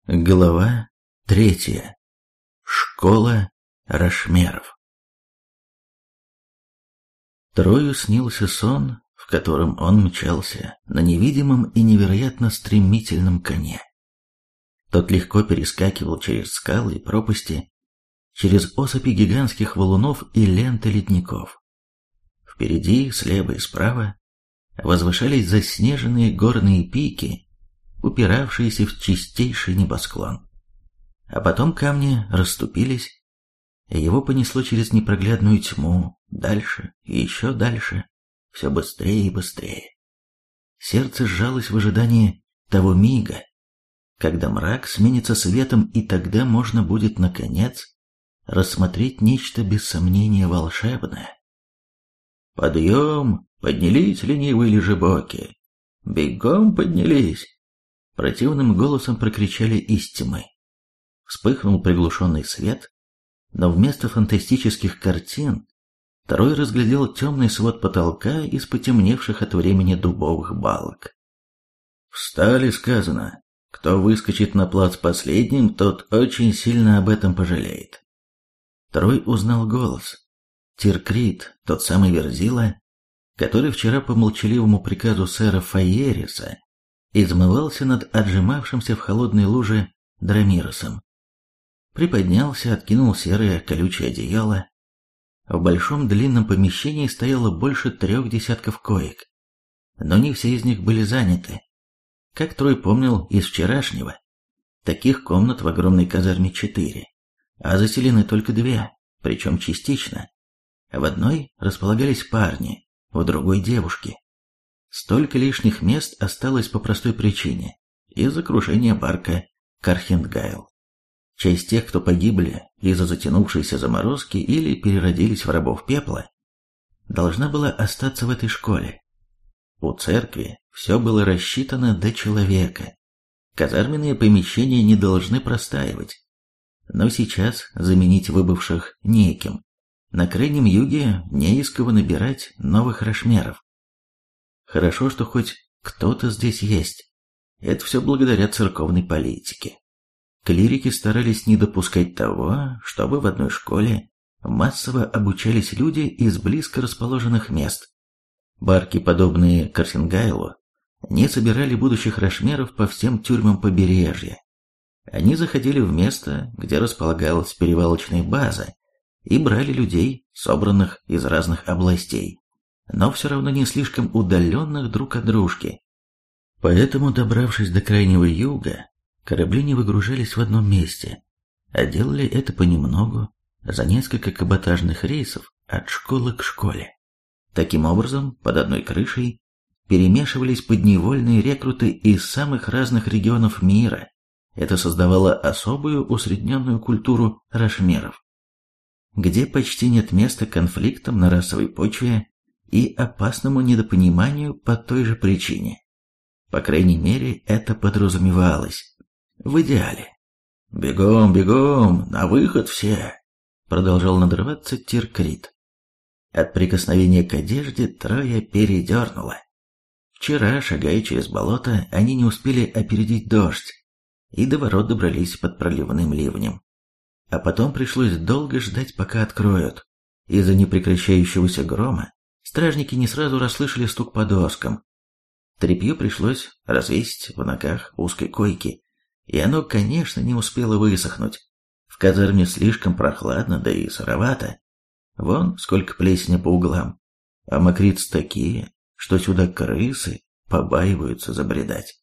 Глава 3. Школа Рошмеров. Трою снился сон, в котором он мчался на невидимом и невероятно стремительном коне. Тот легко перескакивал через скалы и пропасти, через осыпи гигантских валунов и ленты ледников. Впереди, слева и справа возвышались заснеженные горные пики, упиравшиеся в чистейший небосклон. А потом камни расступились, и его понесло через непроглядную тьму, дальше и еще дальше, все быстрее и быстрее. Сердце сжалось в ожидании того мига, когда мрак сменится светом, и тогда можно будет, наконец, рассмотреть нечто без сомнения волшебное. «Подъем! Поднялись, ленивые лежебоки! Бегом поднялись!» Противным голосом прокричали из тьмы. Вспыхнул приглушенный свет, но вместо фантастических картин Трой разглядел темный свод потолка из потемневших от времени дубовых балок. «Встали, сказано. Кто выскочит на плац последним, тот очень сильно об этом пожалеет». Трой узнал голос. Тиркрит, тот самый Верзила, который вчера по молчаливому приказу сэра Фаериса измывался над отжимавшимся в холодной луже Драмиросом. Приподнялся, откинул серое колючее одеяло. В большом длинном помещении стояло больше 3 десятков коек, но не все из них были заняты. Как Трой помнил из вчерашнего, таких комнат в огромной казарме 4, а заселены только 2, причем частично. В одной располагались парни, в другой девушки. Столько лишних мест осталось по простой причине – из-за крушения барка Кархентгайл. Часть тех, кто погибли из-за затянувшейся заморозки или переродились в рабов пепла, должна была остаться в этой школе. У церкви все было рассчитано до человека. Казарменные помещения не должны простаивать. Но сейчас заменить выбывших неким. На Крайнем Юге не из кого набирать новых рошмеров. Хорошо, что хоть кто-то здесь есть. Это все благодаря церковной политике. Клирики старались не допускать того, чтобы в одной школе массово обучались люди из близко расположенных мест. Барки, подобные Карсенгайлу, не собирали будущих рошмеров по всем тюрьмам побережья. Они заходили в место, где располагалась перевалочная база, и брали людей, собранных из разных областей, но все равно не слишком удаленных друг от дружки. Поэтому, добравшись до Крайнего Юга, корабли не выгружались в одном месте, а делали это понемногу, за несколько каботажных рейсов от школы к школе. Таким образом, под одной крышей перемешивались подневольные рекруты из самых разных регионов мира. Это создавало особую усредненную культуру рошмеров, где почти нет места конфликтам на расовой почве и опасному недопониманию по той же причине. По крайней мере, это подразумевалось. В идеале. «Бегом, бегом, на выход все!» Продолжал надрываться Тиркрит. От прикосновения к одежде Троя передернуло. Вчера, шагая через болото, они не успели опередить дождь, и до ворот добрались под проливным ливнем. А потом пришлось долго ждать, пока откроют. Из-за непрекращающегося грома стражники не сразу расслышали стук по доскам. Тряпье пришлось развесить в ногах узкой койки, и оно, конечно, не успело высохнуть. В казарме слишком прохладно, да и сыровато. Вон сколько плесени по углам, а мокриц такие, что сюда крысы побаиваются забредать.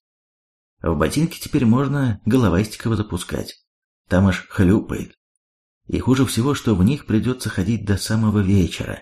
В ботинки теперь можно головастиков запускать, там аж хлюпает. И хуже всего, что в них придется ходить до самого вечера.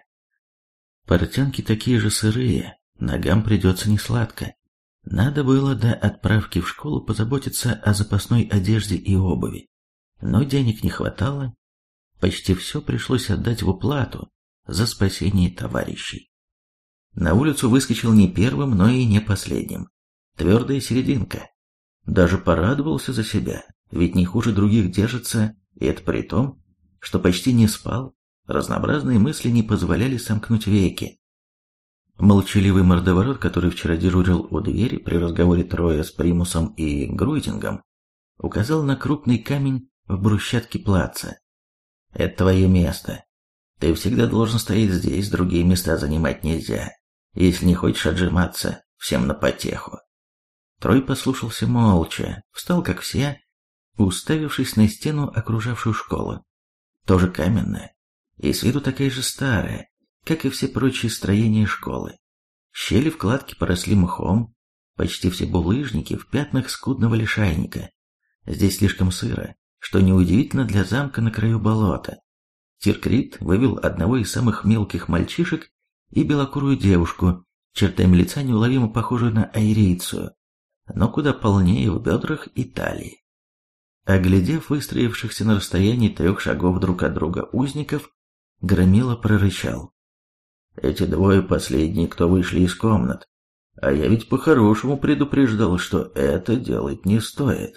Портянки такие же сырые, ногам придется несладко. Надо было до отправки в школу позаботиться о запасной одежде и обуви. Но денег не хватало. Почти все пришлось отдать в уплату за спасение товарищей. На улицу выскочил не первым, но и не последним. Твердая серединка. Даже порадовался за себя, ведь не хуже других держится, и это при том, что почти не спал. Разнообразные мысли не позволяли сомкнуть веки. Молчаливый мордоворот, который вчера дежурил у двери при разговоре Троя с Примусом и Груйтингом, указал на крупный камень в брусчатке плаца. «Это твое место. Ты всегда должен стоять здесь, другие места занимать нельзя, если не хочешь отжиматься всем на потеху». Трой послушался молча, встал как все, уставившись на стену, окружавшую школу. Тоже каменная, и с виду такая же старая, как и все прочие строения школы. Щели в кладке поросли мхом, почти все булыжники в пятнах скудного лишайника. Здесь слишком сыро, что неудивительно для замка на краю болота. Тиркрит вывел одного из самых мелких мальчишек и белокурую девушку, чертами лица неуловимо похожую на айрийцию, но куда полнее в бедрах и талии. Оглядев выстроившихся на расстоянии 3 шагов друг от друга узников, Громила прорычал: «Эти двое последние, кто вышли из комнат, а я ведь по-хорошему предупреждал, что это делать не стоит».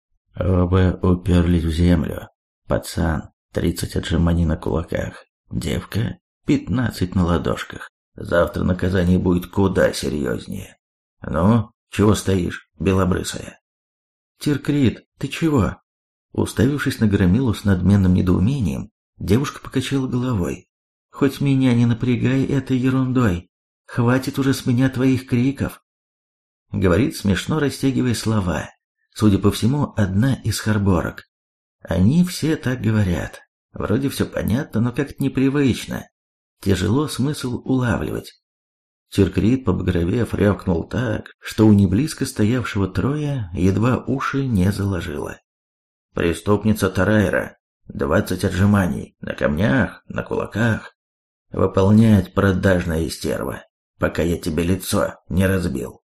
Оба уперлись в землю. Пацан, 30 отжиманий на кулаках, девка, 15 на ладошках. Завтра наказание будет куда серьезнее. Ну, чего стоишь, белобрысая? Тиркрит, ты чего? Уставившись на Громилу с надменным недоумением, девушка покачала головой. Хоть меня не напрягай этой ерундой. Хватит уже с меня твоих криков. Говорит смешно, растягивая слова. Судя по всему, одна из харборок. Они все так говорят. Вроде все понятно, но как-то непривычно. Тяжело смысл улавливать. Тиркрит, побагровев, рявкнул так, что у неблизко стоявшего Троя едва уши не заложило. «Преступница Тарайра, 20 отжиманий, на камнях, на кулаках. Выполнять, продажная стерва, пока я тебе лицо не разбил».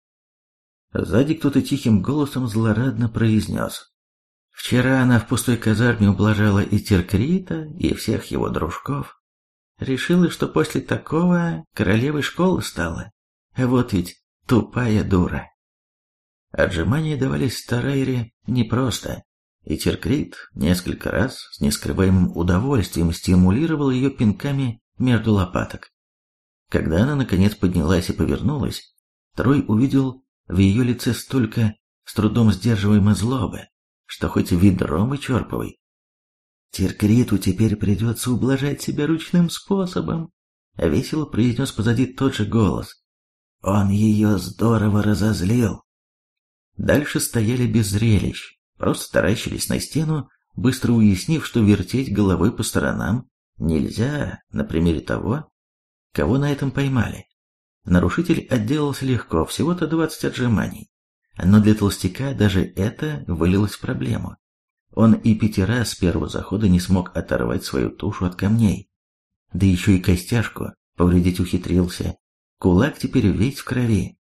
Сзади кто-то тихим голосом злорадно произнес: «Вчера она в пустой казарме ублажала и Тиркрита, и всех его дружков. Решила, что после такого королевой школы стала. Вот ведь тупая дура». Отжимания давались Тарайре непросто, и Тиркрит несколько раз с нескрываемым удовольствием стимулировал ее пинками между лопаток. Когда она наконец поднялась и повернулась, Трой увидел в ее лице столько с трудом сдерживаемой злобы, что хоть ведром вычерпывай. «Тиркриту теперь придется ублажать себя ручным способом», — весело произнес позади тот же голос. «Он ее здорово разозлил». Дальше стояли без зрелищ, просто таращились на стену, быстро уяснив, что вертеть головой по сторонам нельзя на примере того, кого на этом поймали. Нарушитель отделался легко, всего-то 20 отжиманий. Но для толстяка даже это вылилось в проблему. Он и 5 раз с первого захода не смог оторвать свою тушу от камней. Да еще и костяшку повредить ухитрился. Кулак теперь весь в крови.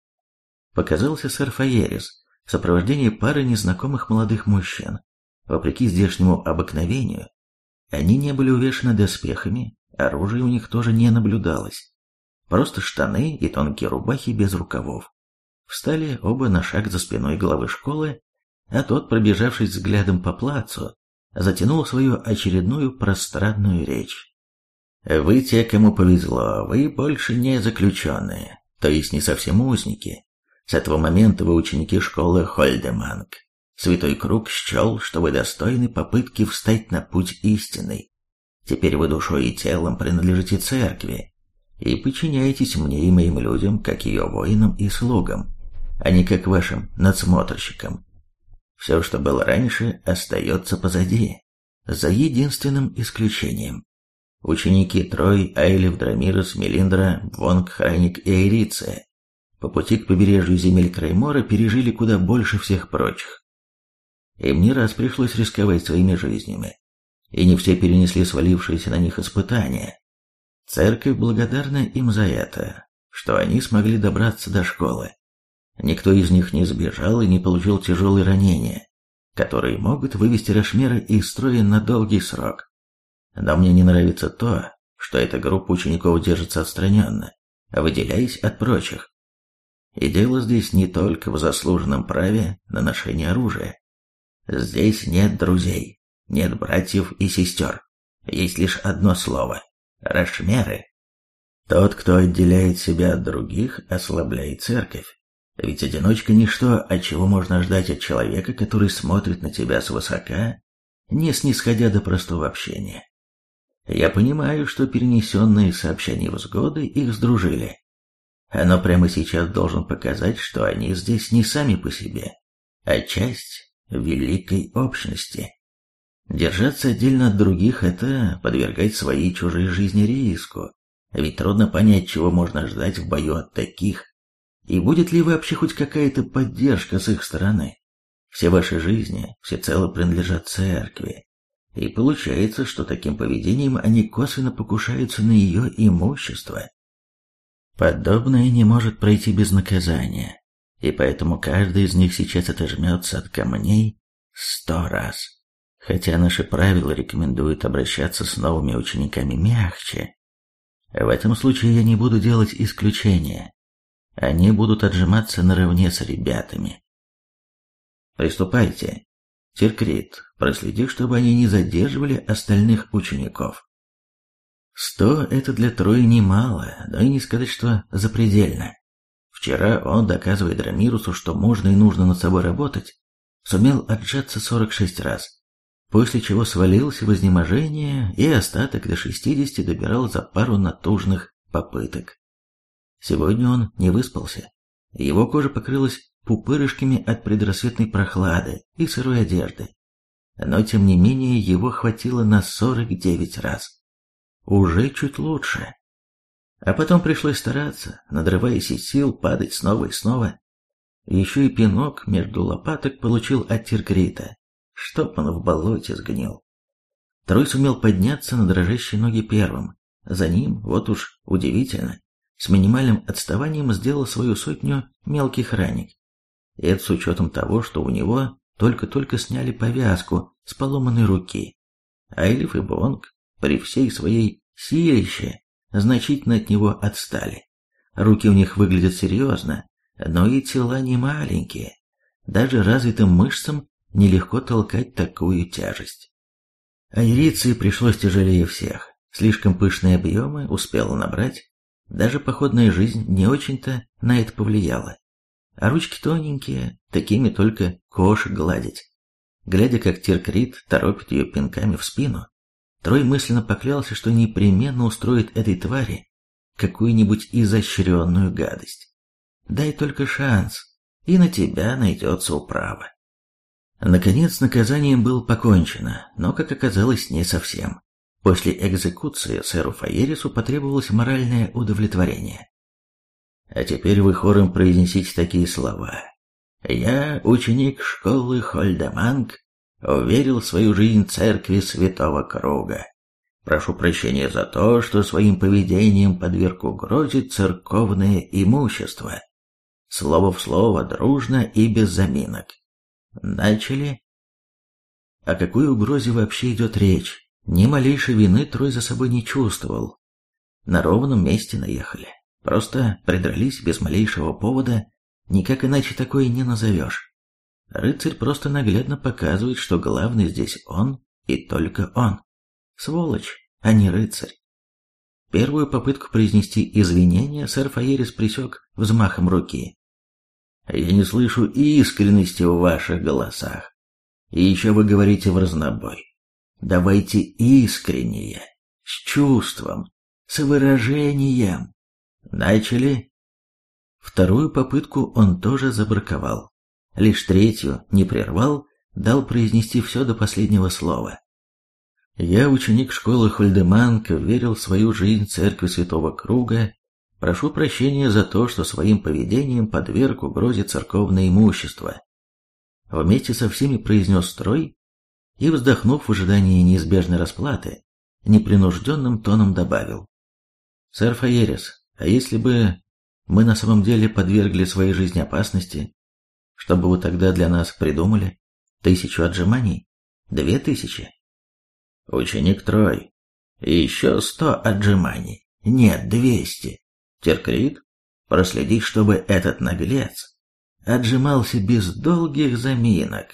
Показался сэр Фаерис в сопровождении пары незнакомых молодых мужчин. Вопреки здешнему обыкновению, они не были увешаны доспехами, оружия у них тоже не наблюдалось. Просто штаны и тонкие рубахи без рукавов. Встали оба на шаг за спиной главы школы, а тот, пробежавшись взглядом по плацу, затянул свою очередную пространную речь. «Вы те, кому повезло, вы больше не заключенные, то есть не совсем узники. С этого момента вы ученики школы Хольдеманг. Святой Круг счел, что вы достойны попытки встать на путь истинный. Теперь вы душой и телом принадлежите церкви и подчиняетесь мне и моим людям, как ее воинам и слугам, а не как вашим надсмотрщикам. Все, что было раньше, остается позади, за единственным исключением. Ученики Трой, Айлев, Драмирос, Мелиндра, Вонг, Храник и Айриция по пути к побережью земель Краймора пережили куда больше всех прочих. Им не раз пришлось рисковать своими жизнями, и не все перенесли свалившиеся на них испытания. Церковь благодарна им за это, что они смогли добраться до школы. Никто из них не сбежал и не получил тяжелые ранения, которые могут вывести Рошмера из строя на долгий срок. Но мне не нравится то, что эта группа учеников держится отстраненно, выделяясь от прочих. И дело здесь не только в заслуженном праве на ношение оружия. Здесь нет друзей, нет братьев и сестер. Есть лишь одно слово – Рошмеры. Тот, кто отделяет себя от других, ослабляет церковь. Ведь одиночка ничто, от чего можно ждать от человека, который смотрит на тебя свысока, не снисходя до простого общения. Я понимаю, что перенесенные сообщения невзгоды их сдружили. Но прямо сейчас должен показать, что они здесь не сами по себе, а часть великой общности. Держаться отдельно от других – это подвергать свои и чужие жизни риску. Ведь трудно понять, чего можно ждать в бою от таких. И будет ли вообще хоть какая-то поддержка с их стороны? Все ваши жизни всецело принадлежат церкви. И получается, что таким поведением они косвенно покушаются на ее имущество. Подобное не может пройти без наказания. И поэтому каждый из них сейчас отожмется от камней 100 раз. Хотя наши правила рекомендуют обращаться с новыми учениками мягче. В этом случае я не буду делать исключения. Они будут отжиматься наравне с ребятами. Приступайте. Тиркрит, проследи, чтобы они не задерживали остальных учеников. 100 – это для Трои немало, но и не сказать, что запредельно. Вчера он, доказывая Драмирусу, что можно и нужно над собой работать, сумел отжаться 46 раз, после чего свалился в изнеможение и остаток до 60 добирал за пару натужных попыток. Сегодня он не выспался. Его кожа покрылась пупырышками от предрассветной прохлады и сырой одежды. Но тем не менее его хватило на 49 раз. Уже чуть лучше. А потом пришлось стараться, надрываясь из сил, падать снова и снова. Еще и пинок между лопаток получил от Тиркрита, чтоб он в болоте сгнил. Трой сумел подняться на дрожащие ноги первым. За ним, вот уж удивительно, с минимальным отставанием сделал свою сотню мелких ранек. И это с учетом того, что у него только-только сняли повязку с поломанной руки. Айлиф и Бонг при всей своей силище значительно от него отстали. Руки у них выглядят серьезно, но и тела не маленькие. Даже развитым мышцам нелегко толкать такую тяжесть. Айриции пришлось тяжелее всех. Слишком пышные объемы успела набрать. Даже походная жизнь не очень-то на это повлияла. А ручки тоненькие, такими только кошек гладить. Глядя, как Тиркрит торопит ее пинками в спину, Трой мысленно поклялся, что непременно устроит этой твари какую-нибудь изощренную гадость. Дай только шанс, и на тебя найдется управа. Наконец, наказанием было покончено, но, как оказалось, не совсем. После экзекуции сэру Фаерису потребовалось моральное удовлетворение. А теперь вы хором произнесите такие слова. «Я, ученик школы Хольдаманг, уверил свою жизнь церкви Святого Круга. Прошу прощения за то, что своим поведением подверг угрозе церковное имущество. Слово в слово, дружно и без заминок. Начали?» О какой угрозе вообще идет речь? Ни малейшей вины Трой за собой не чувствовал. На ровном месте наехали. Просто придрались без малейшего повода, никак иначе такое не назовешь. Рыцарь просто наглядно показывает, что главный здесь он и только он. Сволочь, а не рыцарь. Первую попытку произнести извинения сэр Фаерис пресек взмахом руки. «Я не слышу искренности в ваших голосах. И еще вы говорите в разнобой. Давайте искреннее, с чувством, с выражением. Начали?» Вторую попытку он тоже забраковал. Лишь третью не прервал, дал произнести все до последнего слова. «Я, ученик школы Хольдеманг, верил в свою жизнь церкви Святого Круга. Прошу прощения за то, что своим поведением подверг угрозе церковное имущество». Вместе со всеми произнес Трой и, вздохнув в ожидании неизбежной расплаты, непринужденным тоном добавил. «Сэр Фаерис, а если бы мы на самом деле подвергли своей жизни опасности, что бы вы тогда для нас придумали? 1000 отжиманий? 2000? Ученик Трой. И еще 100 отжиманий. Нет, 200. Тиркрит, проследи, чтобы этот наглец отжимался без долгих заминок».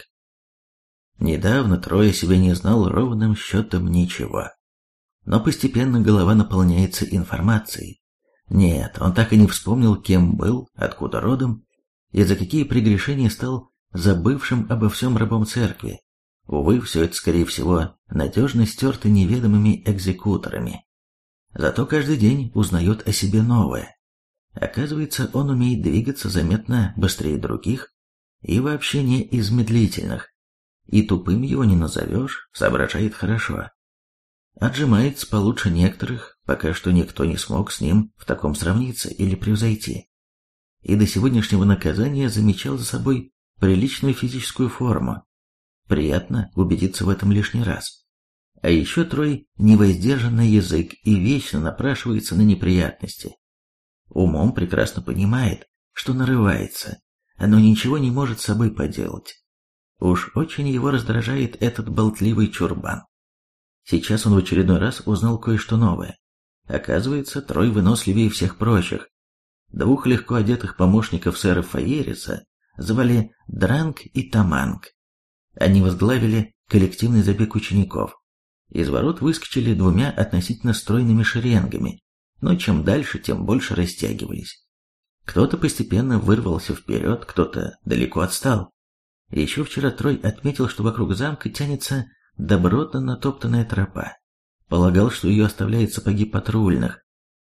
Недавно Трой о себе не знал ровным счетом ничего. Но постепенно голова наполняется информацией. Нет, он так и не вспомнил, кем был, откуда родом, и за какие прегрешения стал забывшим обо всем рабом церкви. Увы, все это, скорее всего, надежно стерто неведомыми экзекуторами. Зато каждый день узнает о себе новое. Оказывается, он умеет двигаться заметно быстрее других и вообще не из медлительных. И тупым его не назовешь, соображает хорошо. Отжимается получше некоторых, пока что никто не смог с ним в таком сравниться или превзойти. И до сегодняшнего наказания замечал за собой приличную физическую форму. Приятно убедиться в этом лишний раз. А еще Трой невоздержанный язык и вечно напрашивается на неприятности. Умом прекрасно понимает, что нарывается, но ничего не может с собой поделать. Уж очень его раздражает этот болтливый чурбан. Сейчас он в очередной раз узнал кое-что новое. Оказывается, Трой выносливее всех прочих. Двух легко одетых помощников сэра Фаериса звали Дранг и Таманг. Они возглавили коллективный забег учеников. Из ворот выскочили двумя относительно стройными шеренгами, но чем дальше, тем больше растягивались. Кто-то постепенно вырвался вперед, кто-то далеко отстал. Еще вчера Трой отметил, что вокруг замка тянется добротно натоптанная тропа. Полагал, что ее оставляют сапоги патрульных.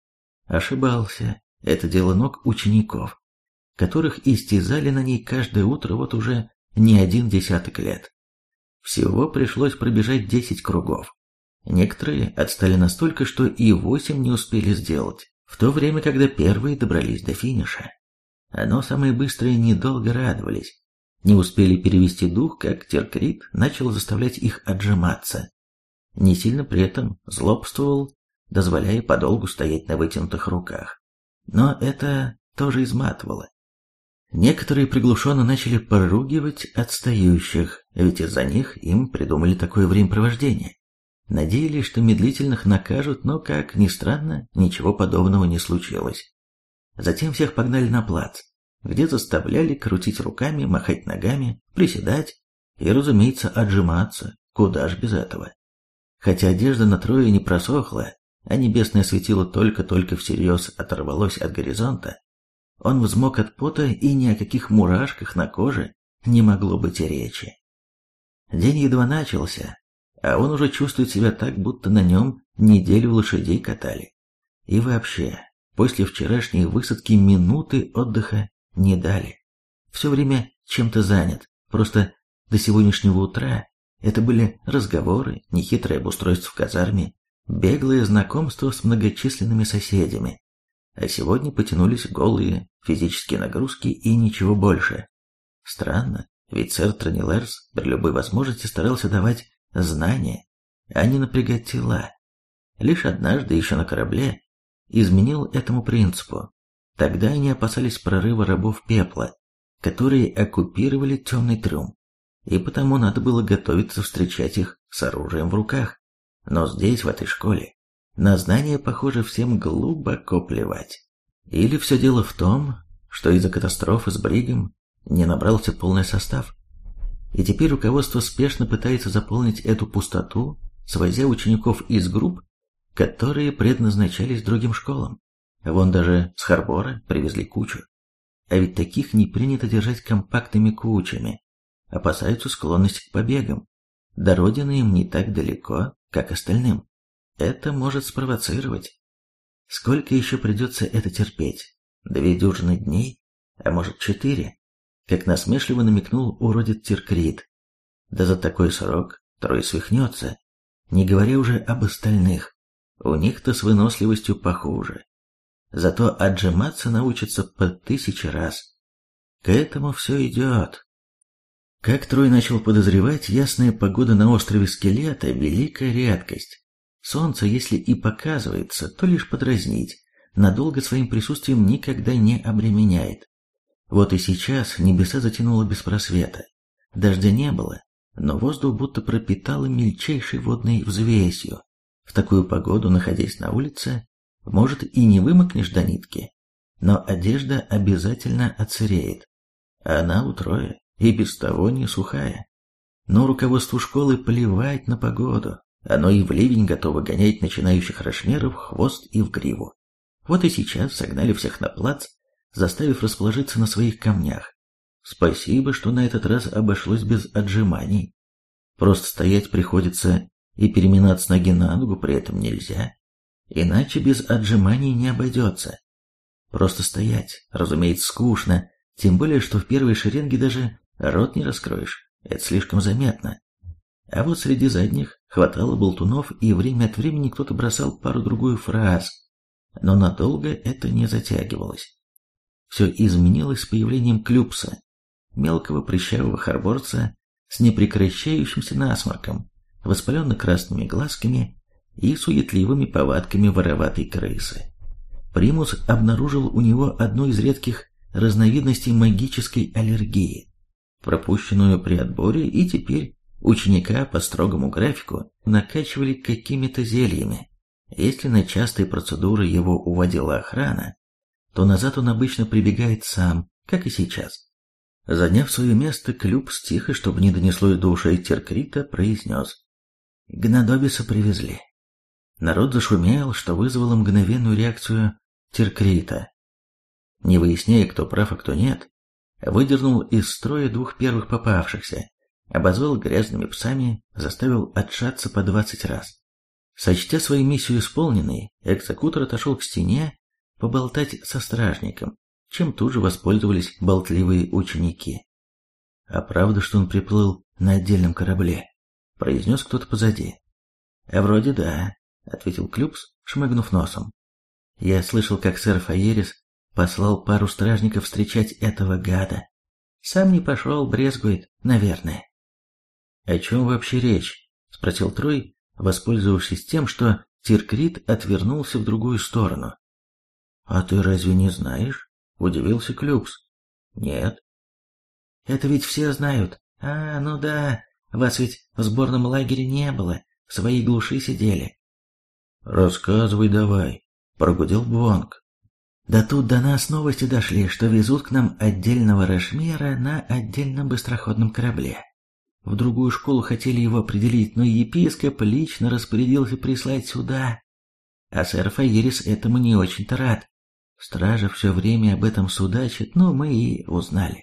Ошибался. Это дело ног учеников, которых истязали на ней каждое утро вот уже не один десяток лет. Всего пришлось пробежать 10 кругов. Некоторые отстали настолько, что и 8 не успели сделать, в то время, когда первые добрались до финиша. Но самые быстрые недолго радовались. Не успели перевести дух, как Теркрит начал заставлять их отжиматься. Не сильно при этом злобствовал, дозволяя подолгу стоять на вытянутых руках. Но это тоже изматывало. Некоторые приглушенно начали поругивать отстающих, ведь из-за них им придумали такое времяпровождение. Надеялись, что медлительных накажут, но, как ни странно, ничего подобного не случилось. Затем всех погнали на плац, где заставляли крутить руками, махать ногами, приседать и, разумеется, отжиматься, куда ж без этого. Хотя одежда на Трое не просохла, а небесное светило только-только всерьез оторвалось от горизонта, он взмок от пота, и ни о каких мурашках на коже не могло быть и речи. День едва начался, а он уже чувствует себя так, будто на нем неделю лошадей катали. И вообще, после вчерашней высадки минуты отдыха не дали. Все время чем-то занят, просто до сегодняшнего утра это были разговоры, нехитрое обустройство в казарме, беглое знакомство с многочисленными соседями. А сегодня потянулись голые физические нагрузки и ничего больше. Странно, ведь сэр Транилерс при любой возможности старался давать знания, а не напрягать тела. Лишь однажды, еще на корабле, изменил этому принципу. Тогда они опасались прорыва рабов пепла, которые оккупировали темный трюм, и потому надо было готовиться встречать их с оружием в руках. Но здесь, в этой школе, на знания, похоже, всем глубоко плевать. Или все дело в том, что из-за катастрофы с Бригом не набрался полный состав, и теперь руководство спешно пытается заполнить эту пустоту, свозя учеников из групп, которые предназначались другим школам. Вон даже с Харбора привезли кучу. А ведь таких не принято держать компактными кучами, опасаются склонности к побегам. До родины им не так далеко, как остальным. Это может спровоцировать. Сколько еще придется это терпеть? 2 дюжины дней? А может 4? Как насмешливо намекнул уродец Теркрит. Да за такой срок Трой свихнется, не говоря уже об остальных. У них-то с выносливостью похуже. Зато отжиматься научатся по 1000 раз. К этому все идет. Как Трой начал подозревать, ясная погода на острове Скелета – великая редкость. Солнце, если и показывается, то лишь подразнить, надолго своим присутствием никогда не обременяет. Вот и сейчас небеса затянуло без просвета. Дождя не было, но воздух будто пропитало мельчайшей водной взвесью. В такую погоду, находясь на улице, может и не вымокнешь до нитки, но одежда обязательно отсыреет. А она у Троя и без того не сухая. Но руководству школы плевать на погоду. Оно и в ливень готово гонять начинающих рошмеров в хвост и в гриву. Вот и сейчас согнали всех на плац, заставив расположиться на своих камнях, Спасибо, что на этот раз обошлось без отжиманий. Просто стоять приходится и переминаться с ноги на ногу при этом нельзя. Иначе без отжиманий не обойдется. Просто стоять, разумеется, скучно, тем более, что в первой шеренге даже рот не раскроешь. Это слишком заметно. А вот среди задних хватало болтунов, и время от времени кто-то бросал пару-другую фраз. Но надолго это не затягивалось. Все изменилось с появлением Клюпса, мелкого прыщавого харборца с непрекращающимся насморком, воспаленно-красными глазками и суетливыми повадками вороватой крысы. Примус обнаружил у него одну из редких разновидностей магической аллергии, пропущенную при отборе, и теперь ученика по строгому графику накачивали какими-то зельями. Если на частые процедуры его уводила охрана, то назад он обычно прибегает сам, как и сейчас. Заняв свое место, Клюпс тихо, чтобы не донесло до ушей Теркрита, произнес: «Гнадобиса привезли». Народ зашумел, что вызвало мгновенную реакцию Теркрита. Не выясняя, кто прав, а кто нет, выдернул из строя двух первых попавшихся, обозвал грязными псами, заставил отшаться по 20 раз. Сочтя свою миссию исполненной, экзекутор отошел к стене поболтать со стражником, чем тут же воспользовались болтливые ученики. «А правда, что он приплыл на отдельном корабле?» — произнес кто-то позади. «Вроде да», — ответил Клюпс, шмыгнув носом. «Я слышал, как сэр Фаерис послал пару стражников встречать этого гада. Сам не пошел, брезгует, наверное». «О чем вообще речь?» — спросил Трой, воспользовавшись тем, что Тиркрит отвернулся в другую сторону. «А ты разве не знаешь?» — удивился Клюпс. «Нет». «Это ведь все знают. Ну да, вас ведь в сборном лагере не было, в своей глуши сидели». «Рассказывай давай», — прогудел Бвонг. «Да тут до нас новости дошли, что везут к нам отдельного Рашмера на отдельном быстроходном корабле. В другую школу хотели его определить, но епископ лично распорядился прислать сюда. А сэр Фаерис этому не очень-то рад. Стража все время об этом судачит, но мы и узнали».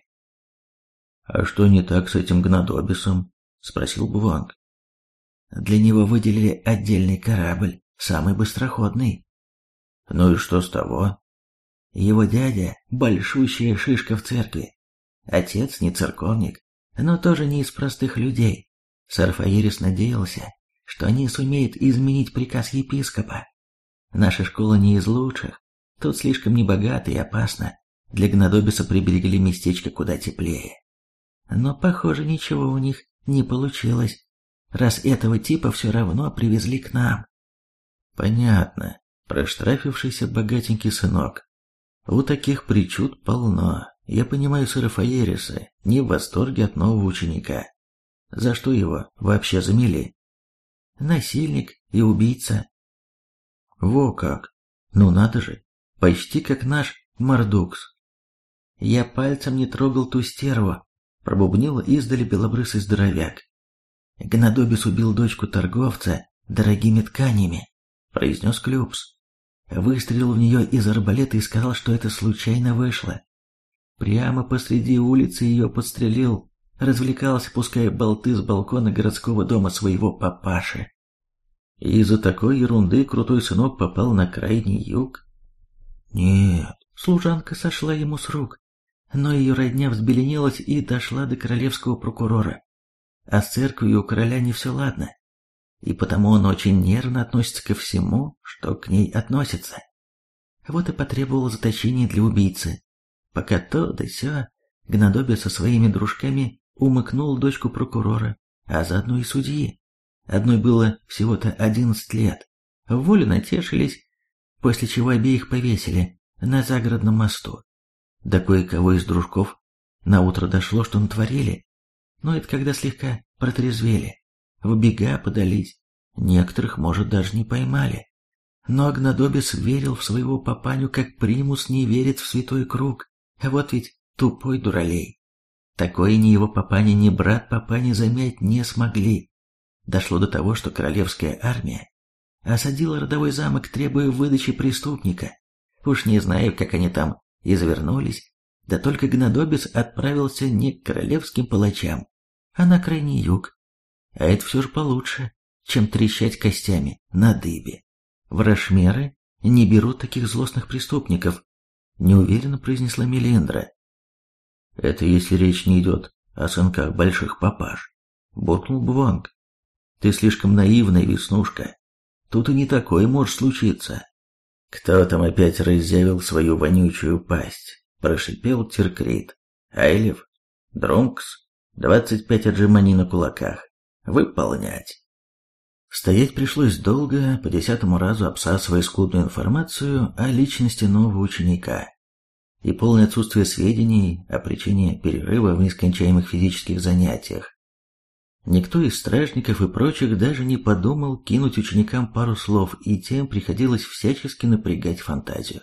«А что не так с этим Гнадобисом?» — спросил Бвонг. «Для него выделили отдельный корабль, самый быстроходный». «Ну и что с того?» «Его дядя — большущая шишка в церкви. Отец не церковник, но тоже не из простых людей. Сэр Фаерис надеялся, что они сумеют изменить приказ епископа. Наша школа не из лучших, тут слишком небогато и опасно. Для Гнадобиса приберегли местечко куда теплее. Но, похоже, ничего у них не получилось, раз этого типа все равно привезли к нам». «Понятно, проштрафившийся богатенький сынок. У таких причуд полно. Я понимаю сэра Фаериса, не в восторге от нового ученика. За что его вообще замели?» «Насильник и убийца». «Во как! Ну надо же, почти как наш Мордукс». «Я пальцем не трогал ту стерву», — пробубнил издали белобрысый здоровяк. «Гнадобис убил дочку торговца дорогими тканями», — произнес Клюпс. «Выстрелил в нее из арбалета и сказал, что это случайно вышло. Прямо посреди улицы ее подстрелил, развлекался, пуская болты с балкона городского дома своего папаши». «И из-за такой ерунды крутой сынок попал на крайний юг?» «Нет, служанка сошла ему с рук, но ее родня взбеленилась и дошла до королевского прокурора. А с церковью у короля не все ладно, и потому он очень нервно относится ко всему, что к ней относится. Вот и потребовал заточения для убийцы. Пока то да сё, Гнадобис со своими дружками умыкнул дочку прокурора, а заодно и судьи. Одной было всего-то 11 лет. В волю натешились, после чего обеих повесили на загородном мосту. До кое-кого из дружков наутро дошло, что натворили, но это когда слегка протрезвели, в бега подались, некоторых, может, даже не поймали. Но Гнадобис верил в своего папаню, как примус не верит в святой круг. Вот ведь тупой дуралей. Такое ни его папаня, ни брат папани замять не смогли. Дошло до того, что королевская армия осадила родовой замок, требуя выдачи преступника. Уж не знаю, как они там извернулись, Да только гнадобец отправился не к королевским палачам, а на крайний юг. А это все же получше, чем трещать костями на дыбе. В Рашмеры не берут таких злостных преступников, неуверенно произнесла Мелиндра. Это если речь не идет о сынках больших папаш, буркнул Бвонг. Ты слишком наивная, Веснушка. Тут и не такое может случиться. Кто там опять разъявил свою вонючую пасть? Прошипел Тиркрит. Айлев? Дронкс? 25 отжиманий на кулаках. Выполнять. Стоять пришлось долго, по 10-му разу обсасывая скудную информацию о личности нового ученика и полное отсутствие сведений о причине перерыва в нескончаемых физических занятиях. Никто из стражников и прочих даже не подумал кинуть ученикам пару слов, и тем приходилось всячески напрягать фантазию.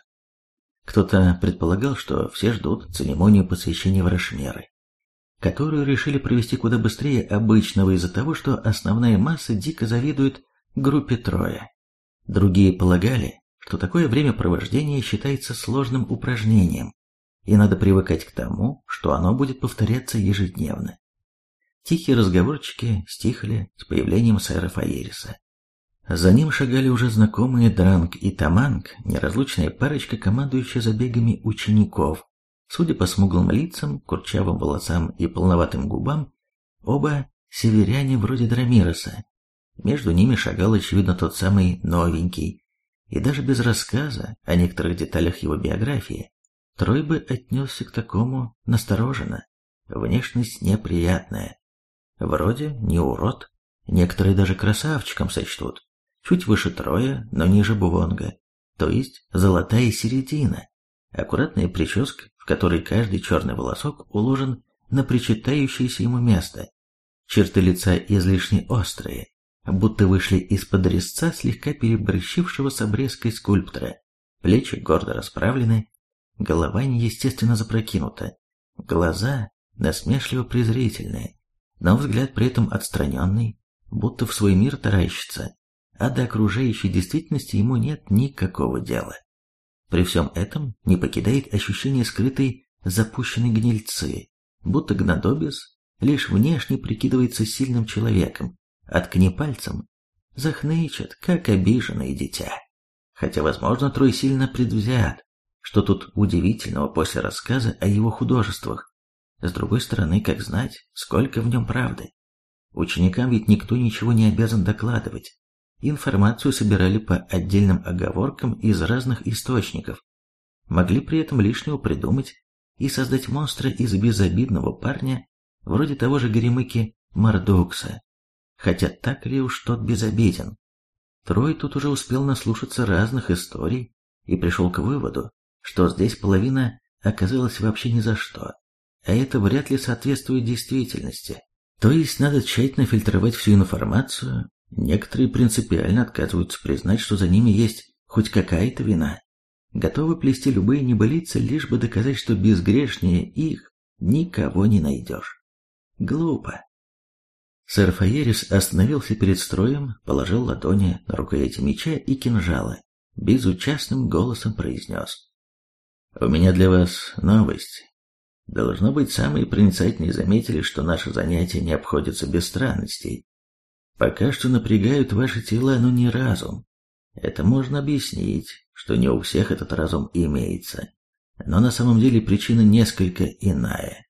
Кто-то предполагал, что все ждут церемонию посвящения в Рашмеры, которую решили провести куда быстрее обычного из-за того, что основная масса дико завидует группе Троя. Другие полагали, что такое времяпровождение считается сложным упражнением, и надо привыкать к тому, что оно будет повторяться ежедневно. Тихие разговорчики стихли с появлением сэра Фаериса. За ним шагали уже знакомые Дранг и Таманг, неразлучная парочка, командующая забегами учеников. Судя по смуглым лицам, курчавым волосам и полноватым губам, оба северяне вроде Драмироса. Между ними шагал, очевидно, тот самый новенький, и даже без рассказа о некоторых деталях его биографии Трой бы отнесся к такому настороженно. Внешность неприятная. Вроде не урод, некоторые даже красавчиком сочтут. Чуть выше Троя, но ниже Бвонга, то есть золотая середина. Аккуратная прическа, в которой каждый черный волосок уложен на причитающееся ему место. Черты лица излишне острые, будто вышли из-под резца слегка переборщившего с обрезкой скульптора. Плечи гордо расправлены, голова неестественно запрокинута, глаза насмешливо-презрительные, но взгляд при этом отстраненный, будто в свой мир таращится, а до окружающей действительности ему нет никакого дела. При всем этом не покидает ощущение скрытой запущенной гнильцы, будто гнадобец лишь внешне прикидывается сильным человеком, а ткни пальцем, захнычет, как обиженное дитя. Хотя, возможно, Трой сильно предвзят, что тут удивительного после рассказа о его художествах. С другой стороны, как знать, сколько в нем правды. Ученикам ведь никто ничего не обязан докладывать. Информацию собирали по отдельным оговоркам из разных источников. Могли при этом лишнего придумать и создать монстра из безобидного парня, вроде того же Горемыки Мардукса. Хотя так ли уж тот безобиден? Трой тут уже успел наслушаться разных историй и пришел к выводу, что здесь половина оказалась вообще ни за что, а это вряд ли соответствует действительности. То есть надо тщательно фильтровать всю информацию. Некоторые принципиально отказываются признать, что за ними есть хоть какая-то вина. Готовы плести любые небылицы, лишь бы доказать, что безгрешнее их никого не найдешь. Глупо. Сэр Фаерис остановился перед строем, положил ладони на рукояти меча и кинжала, безучастным голосом произнес: «У меня для вас новость. Должно быть, самые проницательные заметили, что наши занятия не обходятся без странностей. Пока что напрягают ваши тела, но не разум. Это можно объяснить, что не у всех этот разум имеется, но на самом деле причина несколько иная.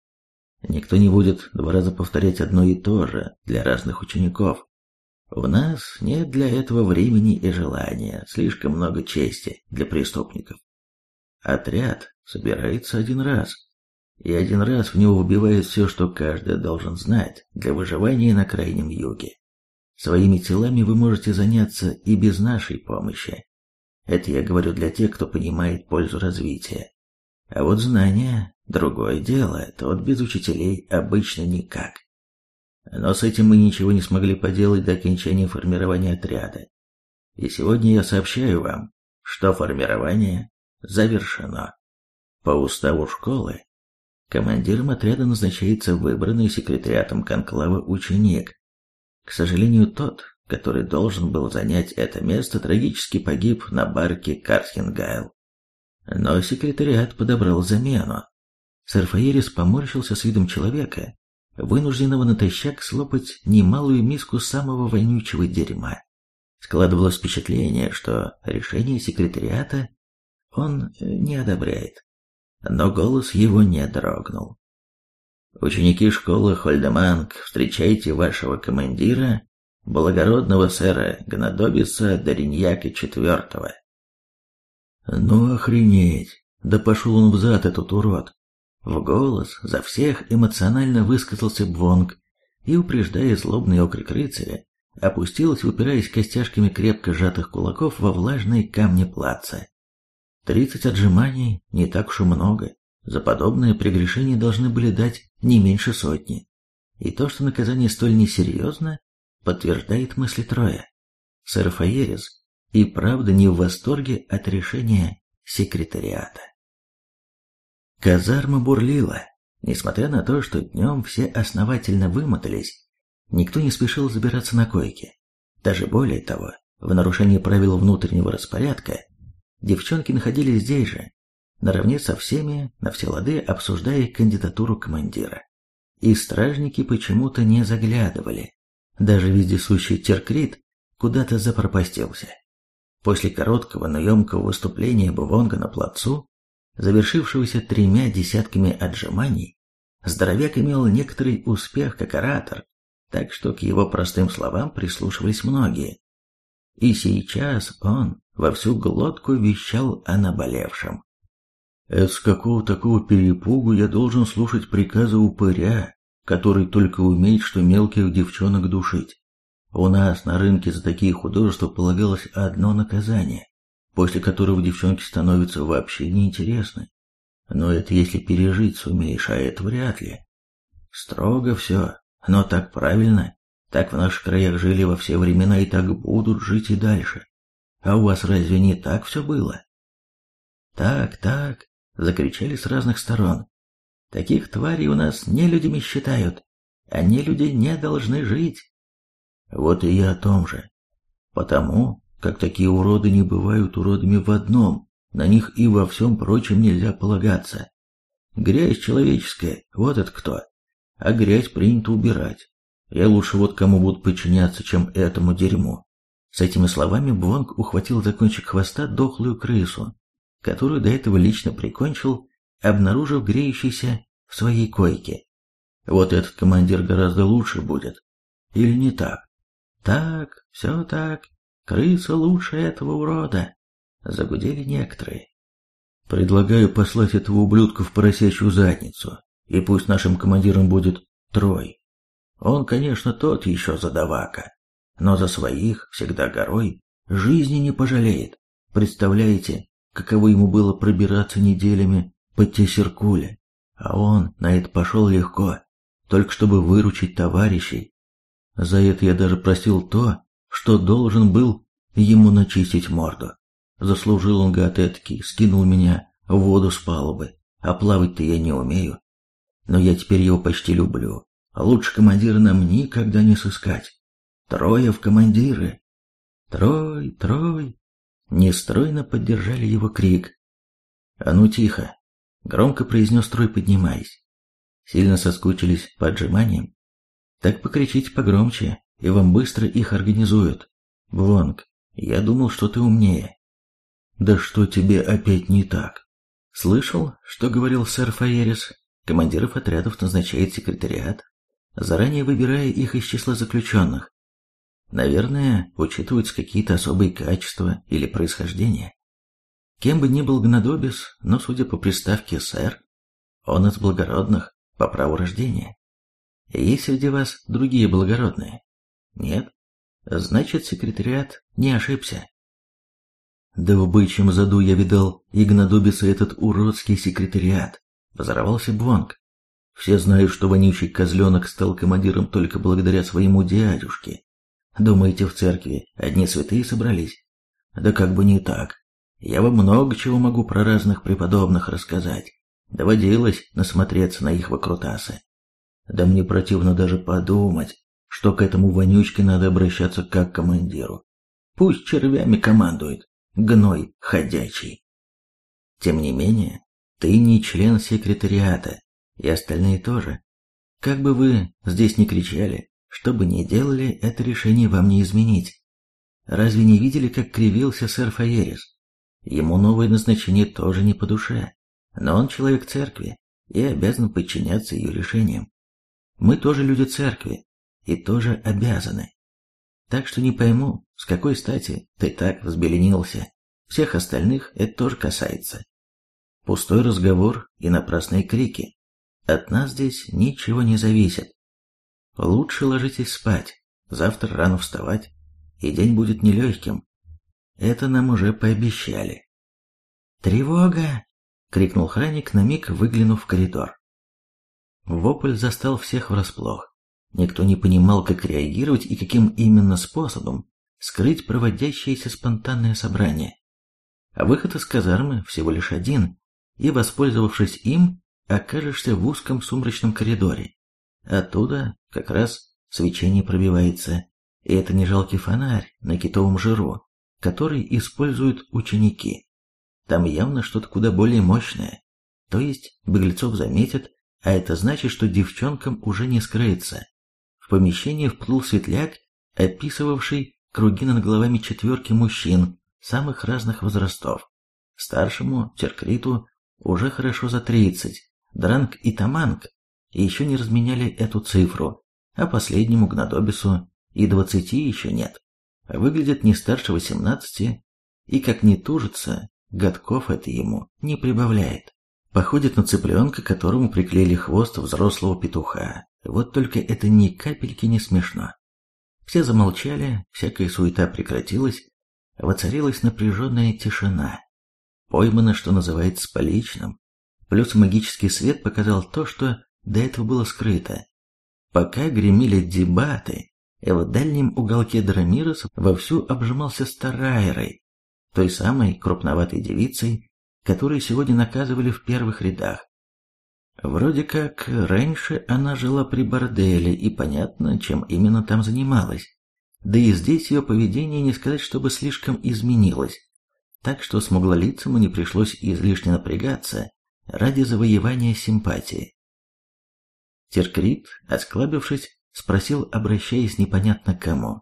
Никто не будет 2 раза повторять одно и то же для разных учеников. У нас нет для этого времени и желания, слишком много чести для преступников. Отряд собирается 1 раз, и 1 раз в него вбивают все, что каждый должен знать для выживания на Крайнем Юге. Своими телами вы можете заняться и без нашей помощи. Это я говорю для тех, кто понимает пользу развития. А вот знания – другое дело, тут без учителей обычно никак. Но с этим мы ничего не смогли поделать до окончания формирования отряда. И сегодня я сообщаю вам, что формирование завершено. По уставу школы командиром отряда назначается выбранный секретариатом конклава ученик. К сожалению, тот, который должен был занять это место, трагически погиб на барке Кархенгайл. Но секретариат подобрал замену. Сэр Фаерис поморщился с видом человека, вынужденного натощак слопать немалую миску самого вонючего дерьма. Складывалось впечатление, что решение секретариата он не одобряет. Но голос его не дрогнул. «Ученики школы Хольдеманг, встречайте вашего командира, благородного сэра Гнадобиса Дориньяка IV». «Ну охренеть! Да пошел он взад, этот урод!» В голос за всех эмоционально высказался Бвонг и, упреждая злобный окрик рыцаря, опустился, упираясь костяшками крепко сжатых кулаков во влажные камни плаца. 30 отжиманий не так уж и много. За подобное прегрешение должны были дать не меньше 100. И то, что наказание столь несерьезно, подтверждает мысли Троя. Сэр Фаерис и правда не в восторге от решения секретариата. Казарма бурлила. Несмотря на то, что днем все основательно вымотались, никто не спешил забираться на койки. Даже более того, в нарушении правил внутреннего распорядка, девчонки находились здесь же, наравне со всеми, на все лады обсуждая кандидатуру командира. И стражники почему-то не заглядывали. Даже вездесущий Теркрит куда-то запропастился. После короткого, но емкого выступления Бвонга на плацу, завершившегося 3 десятками отжиманий, здоровяк имел некоторый успех как оратор, так что к его простым словам прислушивались многие. И сейчас он во всю глотку вещал о наболевшем. «Это с какого такого перепугу я должен слушать приказы упыря, который только умеет что мелких девчонок душить? У нас на рынке за такие художества полагалось одно наказание, после которого девчонки становятся вообще неинтересны. Но это если пережить сумеешь, а это вряд ли. Строго все, но так правильно. Так в наших краях жили во все времена и так будут жить и дальше. А у вас разве не так все было?» «Так, так», — закричали с разных сторон. «Таких тварей у нас нелюдями считают, а нелюди не должны жить». «Вот и я о том же. Потому как такие уроды не бывают уродами в одном, на них и во всем прочем нельзя полагаться. Грязь человеческая, вот это кто. А грязь принято убирать. Я лучше вот кому буду подчиняться, чем этому дерьму». С этими словами Бвонг ухватил за кончик хвоста дохлую крысу, которую до этого лично прикончил, обнаружив греющейся в своей койке. «Вот этот командир гораздо лучше будет. Или не так?» «Так, все так. Крыса лучше этого урода», — загудели некоторые. «Предлагаю послать этого ублюдка в поросячью задницу, и пусть нашим командиром будет Трой. Он, конечно, тот еще задавака, но за своих, всегда горой, жизни не пожалеет. Представляете, каково ему было пробираться неделями по Тесеркуле, а он на это пошел легко, только чтобы выручить товарищей. За это я даже просил то, что должен был ему начистить морду. Заслужил он, гад этакий, скинул меня в воду с палубы, а плавать-то я не умею. Но я теперь его почти люблю, а лучше командира нам никогда не сыскать. Трое в командиры. Трой, Трой. Нестройно поддержали его крик. «А ну тихо!» — громко произнес Трой, поднимаясь. «Сильно соскучились по отжиманиям? Так покричите погромче, и вам быстро их организуют. Бвонг, я думал, что ты умнее». «Да что тебе опять не так?» «Слышал, что говорил сэр Фаерис? Командиров отрядов назначает секретариат, заранее выбирая их из числа заключенных. Наверное, учитываются какие-то особые качества или происхождение. Кем бы ни был Гнадобис, но, судя по приставке «сэр», он из благородных по праву рождения. Есть среди вас другие благородные? Нет? Значит, секретариат не ошибся. Да в бычьем заду я видал и Гнадобиса этот уродский секретариат, взорвался Бвонг. Все знают, что вонючий козленок стал командиром только благодаря своему дядюшке. Думаете, в церкви одни святые собрались? Да как бы не так. Я вам много чего могу про разных преподобных рассказать. Доводилось насмотреться на их выкрутасы. Да мне противно даже подумать, что к этому вонючке надо обращаться как к командиру. Пусть червями командует, гной ходячий. Тем не менее, ты не член секретариата, И остальные тоже. Как бы вы здесь ни кричали, что бы ни делали, это решение вам не изменить. Разве не видели, как кривился сэр Фаерис? Ему новое назначение тоже не по душе, но он человек церкви и обязан подчиняться ее решениям. Мы тоже люди церкви и тоже обязаны. Так что не пойму, с какой стати ты так взбеленился. Всех остальных это тоже касается. Пустой разговор и напрасные крики. От нас здесь ничего не зависит. Лучше ложитесь спать, завтра рано вставать, и день будет нелегким. Это нам уже пообещали. «Тревога!» — крикнул охранник, на миг выглянув в коридор. Вопль застал всех врасплох. Никто не понимал, как реагировать и каким именно способом скрыть проводящееся спонтанное собрание. А выход из казармы всего лишь один, и, воспользовавшись им, окажешься в узком сумрачном коридоре. Оттуда как раз свечение пробивается, и это не жалкий фонарь на китовом жиру, который используют ученики. Там явно что-то куда более мощное. То есть беглецов заметят, а это значит, что девчонкам уже не скрыться. В помещение вплыл светляк, описывавший круги над головами четверки мужчин самых разных возрастов. Старшему, Теркриту, уже хорошо за 30, Дранг и Таманг еще не разменяли эту цифру, а последнему Гнадобису и 20 еще нет. Выглядит не старше 18, и как ни тужится, годков это ему не прибавляет. Походит на цыпленка, которому приклеили хвост взрослого петуха. Вот только это ни капельки не смешно. Все замолчали, всякая суета прекратилась, воцарилась напряженная тишина. Поймано, что называется, с поличным. Плюс магический свет показал то, что до этого было скрыто. Пока гремели дебаты, в дальнем уголке Драмирос вовсю обжимался Старайрой, той самой крупноватой девицей, которую сегодня наказывали в первых рядах. Вроде как раньше она жила при борделе, и понятно, чем именно там занималась. Да и здесь ее поведение не сказать, чтобы слишком изменилось, так что смуглолицему не пришлось излишне напрягаться ради завоевания симпатии. Теркрит, осклабившись, спросил, обращаясь непонятно к кому.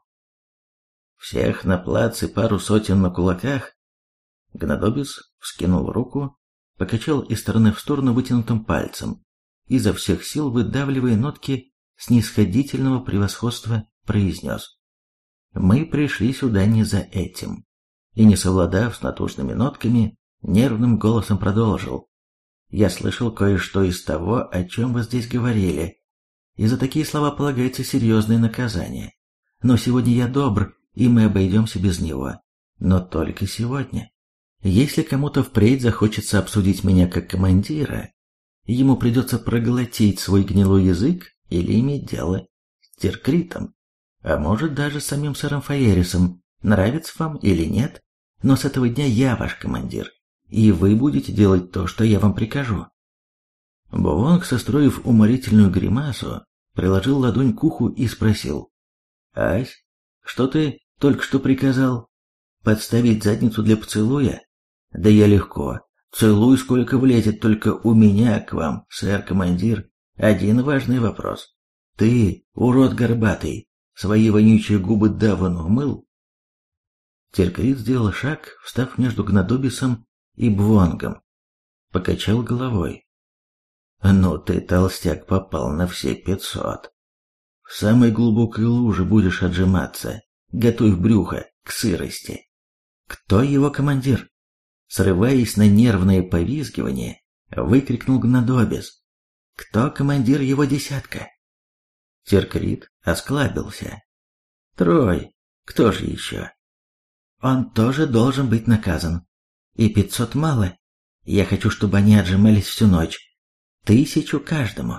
«Всех на плац и пару сотен на кулаках?» Гнадобис вскинул руку, покачал из стороны в сторону вытянутым пальцем, изо всех сил выдавливая нотки снисходительного превосходства, произнес: «Мы пришли сюда не за этим». И, не совладав с натужными нотками, нервным голосом продолжил: «Я слышал кое-что из того, о чем вы здесь говорили, и за такие слова полагается серьезное наказание. Но сегодня я добр, и мы обойдемся без него. Но только сегодня. Если кому-то впредь захочется обсудить меня как командира, ему придется проглотить свой гнилой язык или иметь дело с Теркритом, а может даже с самим сэром Фаерисом, нравится вам или нет, но с этого дня я ваш командир, и вы будете делать то, что я вам прикажу». Бувонг, состроив уморительную гримасу, приложил ладонь к уху и спросил: «Ась, что ты только что приказал? Подставить задницу для поцелуя? Да я легко. Целуй, сколько влезет, только у меня к вам, сэр-командир, один важный вопрос. Ты, урод горбатый, свои вонючие губы давно умыл?» Теркрит сделал шаг, встав между Гнадобисом и Бвонгом. Покачал головой. «Ну ты, толстяк, попал на все 500. В самой глубокой луже будешь отжиматься. Готовь брюхо к сырости». «Кто его командир?» Срываясь на нервное повизгивание, выкрикнул Гнадобис. «Кто командир его десятка?» Теркрит осклабился. «Трой, кто же еще?» «Он тоже должен быть наказан. И 500 мало. Я хочу, чтобы они отжимались всю ночь. 1000 каждому».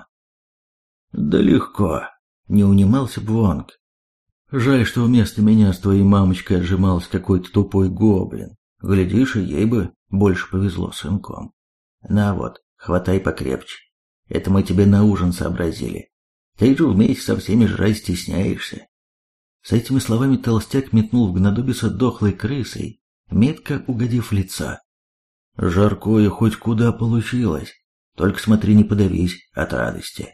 «Да легко», — не унимался Бвонг. «Жаль, что вместо меня с твоей мамочкой отжимался какой-то тупой гоблин. Глядишь, и ей бы больше повезло с сынком. На вот, хватай покрепче. Это мы тебе на ужин сообразили. Ты же вместе со всеми жрать стесняешься». С этими словами толстяк метнул в Гнадобиса дохлой крысой, метко угодив в лицо. «Жаркое хоть куда получилось», Только смотри, не подавись от радости.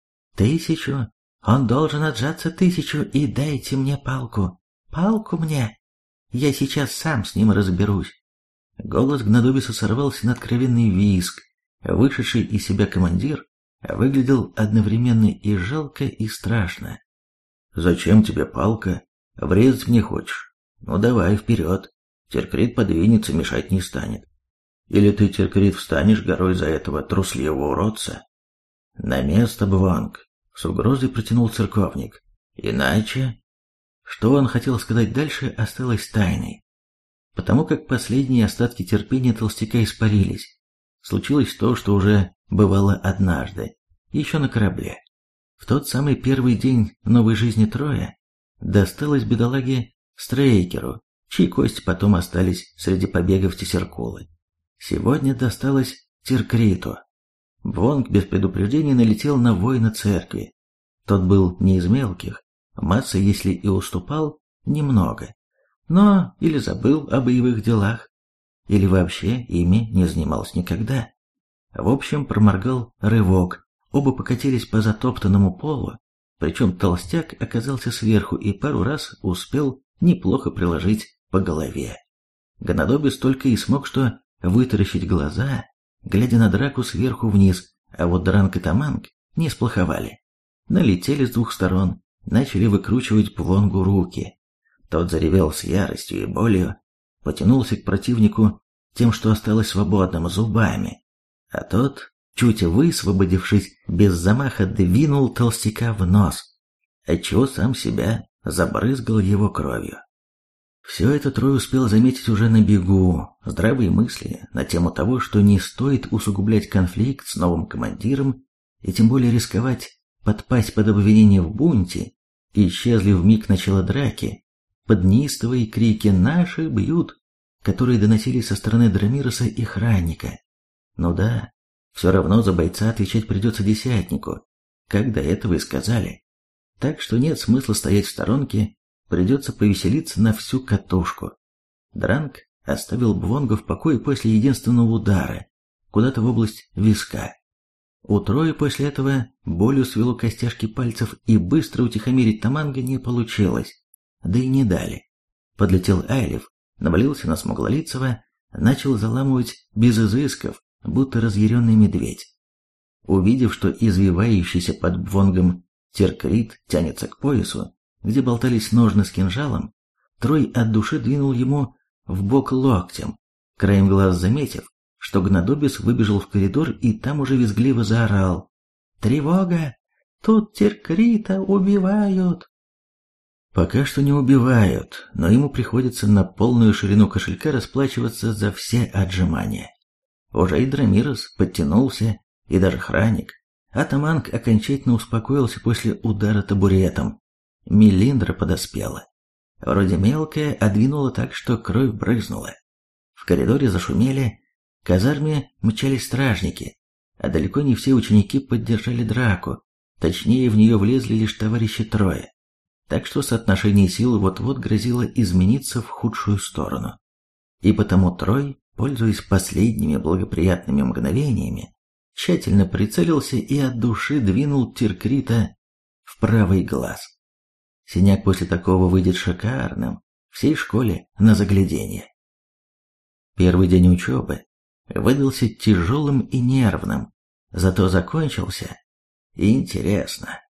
1000. Он должен отжаться 1000 и дайте мне палку. Палку мне. Я сейчас сам с ним разберусь. Голос Гнадобиса сорвался на откровенный визг. Вышедший из себя командир выглядел одновременно и жалко, и страшно. «Зачем тебе палка? Врезать мне хочешь? Ну давай вперед. Теркрит подвинется, мешать не станет. Или ты, Теркрит, встанешь горой за этого трусливого уродца?» «На место, Бвонг!» — с угрозой протянул церковник. «Иначе...» Что он хотел сказать дальше, осталось тайной. Потому как последние остатки терпения толстяка испарились. Случилось то, что уже бывало однажды, еще на корабле. В тот самый первый день новой жизни Троя досталось бедолаге Стрейкеру, чьи кости потом остались среди побегов Тесеркулы. Сегодня досталось Теркриту. Бвонг без предупреждения налетел на воина церкви. Тот был не из мелких, масса, если и уступал, немного. Но или забыл о боевых делах, или вообще ими не занимался никогда. В общем, проморгал рывок, оба покатились по затоптанному полу, причем толстяк оказался сверху и пару раз успел неплохо приложить по голове. Гнадобис только и смог что вытаращить глаза, глядя на драку сверху вниз, а вот Дранг и Таманг не сплоховали. Налетели с двух сторон, начали выкручивать Бвонгу руки. Тот заревел с яростью и болью, потянулся к противнику тем, что осталось свободным, зубами, а тот, чуть высвободившись, без замаха двинул толстяка в нос, отчего сам себя забрызгал его кровью. Все это Трой успел заметить уже на бегу, здравые мысли на тему того, что не стоит усугублять конфликт с новым командиром и тем более рисковать подпасть под обвинение в бунте, исчезли вмиг начала драки, под неистовые крики «Наши бьют!», которые доносились со стороны Драмироса и Хранника. Ну да, все равно за бойца отвечать придется десятнику, как до этого и сказали. Так что нет смысла стоять в сторонке, придется повеселиться на всю катушку. Дранг оставил Бвонга в покое после единственного удара, куда-то в область виска. У Троя после этого болью свело костяшки пальцев, и быстро утихомирить Таманга не получилось. Да и не дали. Подлетел Айлев, навалился на Смуглолицего, начал заламывать без изысков, будто разъяренный медведь. Увидев, что извивающийся под Бвонгом Теркрит тянется к поясу, где болтались ножны с кинжалом, Трой от души двинул ему в бок локтем, краем глаз заметив, что Гнадобис выбежал в коридор и там уже визгливо заорал: «Тревога! Тут Теркрита убивают!» Пока что не убивают, но ему приходится на полную ширину кошелька расплачиваться за все отжимания. Уже и Драмирос подтянулся, и даже Храник, а Таманг окончательно успокоился после удара табуретом. Мелиндра подоспела. Вроде мелкая, а двинула так, что кровь брызнула. В коридоре зашумели, к казарме мчались стражники, а далеко не все ученики поддержали драку, точнее в нее влезли лишь товарищи Троя. Так что соотношение сил вот-вот грозило измениться в худшую сторону. И потому Трой, пользуясь последними благоприятными мгновениями, тщательно прицелился и от души двинул Теркрита в правый глаз. Синяк после такого выйдет шикарным всей школе на загляденье. Первый день учебы выдался тяжелым и нервным, зато закончился интересно.